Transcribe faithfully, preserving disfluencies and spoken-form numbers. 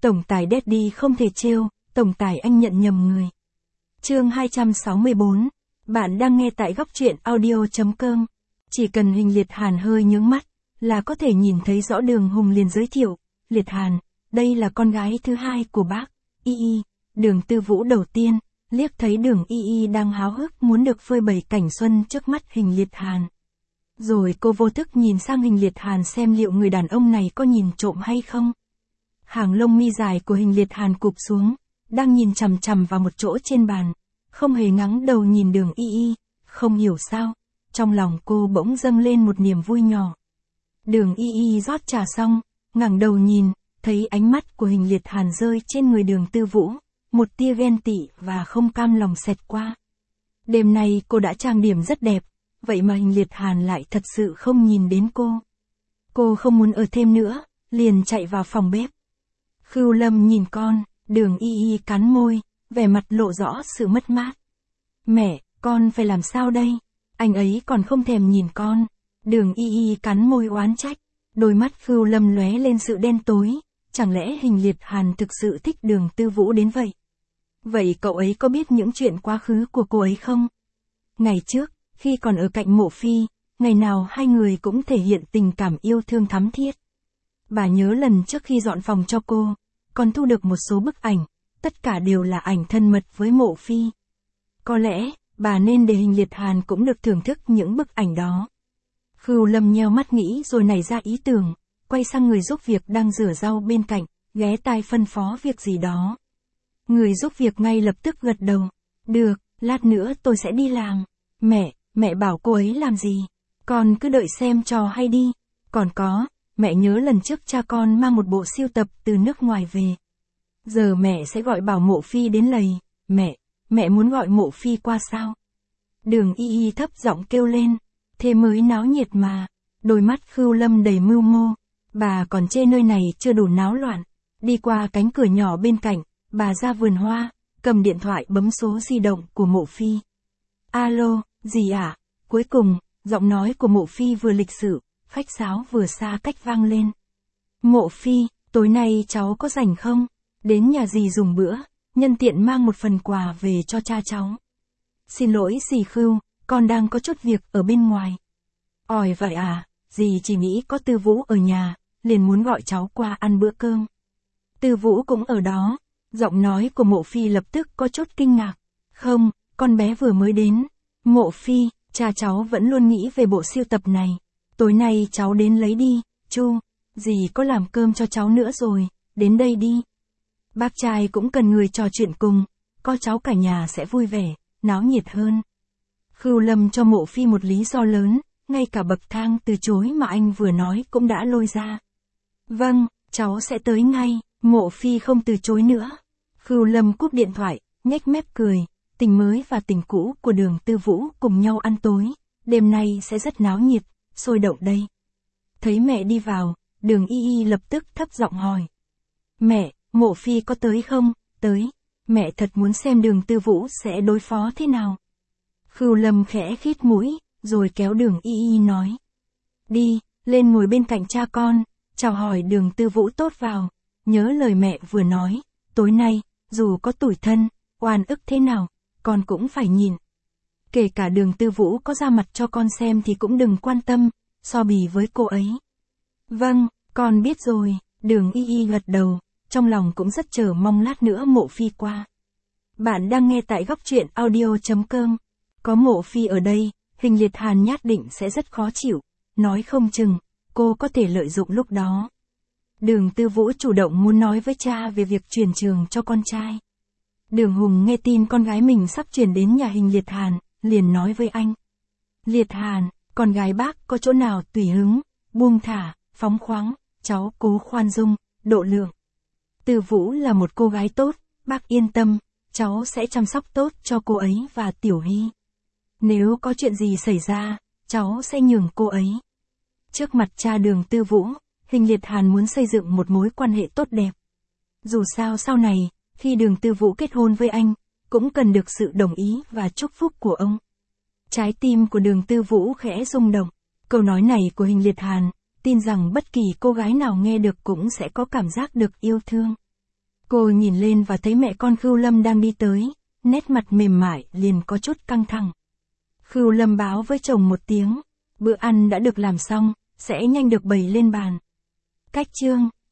Tổng tài Daddy không thể trêu, tổng tài anh nhận nhầm người. Chương hai trăm sáu mươi bốn. Bạn đang nghe tại góc truyện audio.com. Chỉ cần Huỳnh Liệt Hàn hơi nhướng mắt, là có thể nhìn thấy rõ Đường Hùng liền giới thiệu. Liệt Hàn, đây là con gái thứ hai của bác, Y Y. Đường Tư Vũ đầu tiên, liếc thấy Đường Y Y đang háo hức muốn được phơi bày cảnh xuân trước mắt Huỳnh Liệt Hàn. Rồi cô vô thức nhìn sang Huỳnh Liệt Hàn xem liệu người đàn ông này có nhìn trộm hay không. Hàng lông mi dài của Huỳnh Liệt Hàn cụp xuống, đang nhìn chằm chằm vào một chỗ trên bàn, không hề ngắng đầu nhìn Đường Y Y, không hiểu sao, trong lòng cô bỗng dâng lên một niềm vui nhỏ. Đường Y Y rót trà xong, ngẩng đầu nhìn, thấy ánh mắt của Huỳnh Liệt Hàn rơi trên người Đường Tư Vũ, một tia ghen tị và không cam lòng xẹt qua. Đêm nay cô đã trang điểm rất đẹp, vậy mà Huỳnh Liệt Hàn lại thật sự không nhìn đến cô. Cô không muốn ở thêm nữa, liền chạy vào phòng bếp. Khưu Lâm nhìn con, Đường Y Y cắn môi, vẻ mặt lộ rõ sự mất mát. Mẹ, con phải làm sao đây? Anh ấy còn không thèm nhìn con. Đường Y Y cắn môi oán trách, đôi mắt Khưu Lâm lóe lên sự đen tối. Chẳng lẽ Huỳnh Liệt Hàn thực sự thích Đường Tư Vũ đến vậy? Vậy cậu ấy có biết những chuyện quá khứ của cô ấy không? Ngày trước, khi còn ở cạnh Mộ Phi, ngày nào hai người cũng thể hiện tình cảm yêu thương thắm thiết. Bà nhớ lần trước khi dọn phòng cho cô, còn thu được một số bức ảnh, tất cả đều là ảnh thân mật với Mộ Phi. Có lẽ, bà nên để Huỳnh Liệt Hàn cũng được thưởng thức những bức ảnh đó. Khưu Lâm nheo mắt nghĩ rồi nảy ra ý tưởng, quay sang người giúp việc đang rửa rau bên cạnh, ghé tai phân phó việc gì đó. Người giúp việc ngay lập tức gật đầu. Được, lát nữa tôi sẽ đi làm. Mẹ, mẹ bảo cô ấy làm gì? Con cứ đợi xem trò hay đi. Còn có, mẹ nhớ lần trước cha con mang một bộ sưu tập từ nước ngoài về. Giờ mẹ sẽ gọi bảo Mộ Phi đến lầy. Mẹ, mẹ muốn gọi Mộ Phi qua sao? Đường Y Y thấp giọng kêu lên. Thế mới náo nhiệt mà. Đôi mắt Khưu Lâm đầy mưu mô. Bà còn chê nơi này chưa đủ náo loạn. Đi qua cánh cửa nhỏ bên cạnh, bà ra vườn hoa, cầm điện thoại bấm số di động của Mộ Phi. Alo, gì ạ? À? Cuối cùng, giọng nói của Mộ Phi vừa lịch sự, khách sáo vừa xa cách vang lên. Mộ Phi, tối nay cháu có rảnh không? Đến nhà dì dùng bữa, nhân tiện mang một phần quà về cho cha cháu. Xin lỗi dì Khưu, con đang có chút việc ở bên ngoài. Ỏi vậy à, dì chỉ nghĩ có Tư Vũ ở nhà, liền muốn gọi cháu qua ăn bữa cơm. Tư Vũ cũng ở đó. Giọng nói của Mộ Phi lập tức có chút kinh ngạc. Không, con bé vừa mới đến. Mộ Phi, cha cháu vẫn luôn nghĩ về bộ sưu tập này. Tối nay cháu đến lấy đi. Chu, dì có làm cơm cho cháu nữa rồi, đến đây đi. Bác trai cũng cần người trò chuyện cùng, có cháu cả nhà sẽ vui vẻ, náo nhiệt hơn. Khưu Lâm cho Mộ Phi một lý do lớn, ngay cả bậc thang từ chối mà anh vừa nói cũng đã lôi ra. Vâng, cháu sẽ tới ngay. Mộ Phi không từ chối nữa. Khưu Lâm cúp điện thoại, nhếch mép cười, tình mới và tình cũ của Đường Tư Vũ cùng nhau ăn tối, đêm nay sẽ rất náo nhiệt, sôi động đây. Thấy mẹ đi vào, Đường Y Y lập tức thấp giọng hỏi. Mẹ, Mộ Phi có tới không? Tới. Mẹ thật muốn xem Đường Tư Vũ sẽ đối phó thế nào. Khưu Lâm khẽ khít mũi, rồi kéo Đường Y Y nói. Đi, lên ngồi bên cạnh cha con, chào hỏi Đường Tư Vũ tốt vào. Nhớ lời mẹ vừa nói, tối nay, dù có tủi thân, oan ức thế nào, con cũng phải nhìn. Kể cả Đường Tư Vũ có ra mặt cho con xem thì cũng đừng quan tâm, so bì với cô ấy. Vâng, con biết rồi, Đường Y Y gật đầu, trong lòng cũng rất chờ mong lát nữa Mộ Phi qua. Bạn đang nghe tại góc truyện audio.com. Có Mộ Phi ở đây, Huỳnh Liệt Hàn nhất định sẽ rất khó chịu, nói không chừng, cô có thể lợi dụng lúc đó. Đường Tư Vũ chủ động muốn nói với cha về việc chuyển trường cho con trai. Đường Hùng nghe tin con gái mình sắp chuyển đến nhà Huỳnh Liệt Hàn, liền nói với anh. Liệt Hàn, con gái bác có chỗ nào tùy hứng, buông thả, phóng khoáng, cháu cố khoan dung, độ lượng. Tư Vũ là một cô gái tốt, bác yên tâm, cháu sẽ chăm sóc tốt cho cô ấy và Tiểu Hy. Nếu có chuyện gì xảy ra, cháu sẽ nhường cô ấy. Trước mặt cha Đường Tư Vũ, Huỳnh Liệt Hàn muốn xây dựng một mối quan hệ tốt đẹp. Dù sao sau này, khi Đường Tư Vũ kết hôn với anh, cũng cần được sự đồng ý và chúc phúc của ông. Trái tim của Đường Tư Vũ khẽ rung động. Câu nói này của Huỳnh Liệt Hàn, tin rằng bất kỳ cô gái nào nghe được cũng sẽ có cảm giác được yêu thương. Cô nhìn lên và thấy mẹ con Khưu Lâm đang đi tới, nét mặt mềm mại liền có chút căng thẳng. Khưu Lâm báo với chồng một tiếng, bữa ăn đã được làm xong, sẽ nhanh được bày lên bàn. Cách chương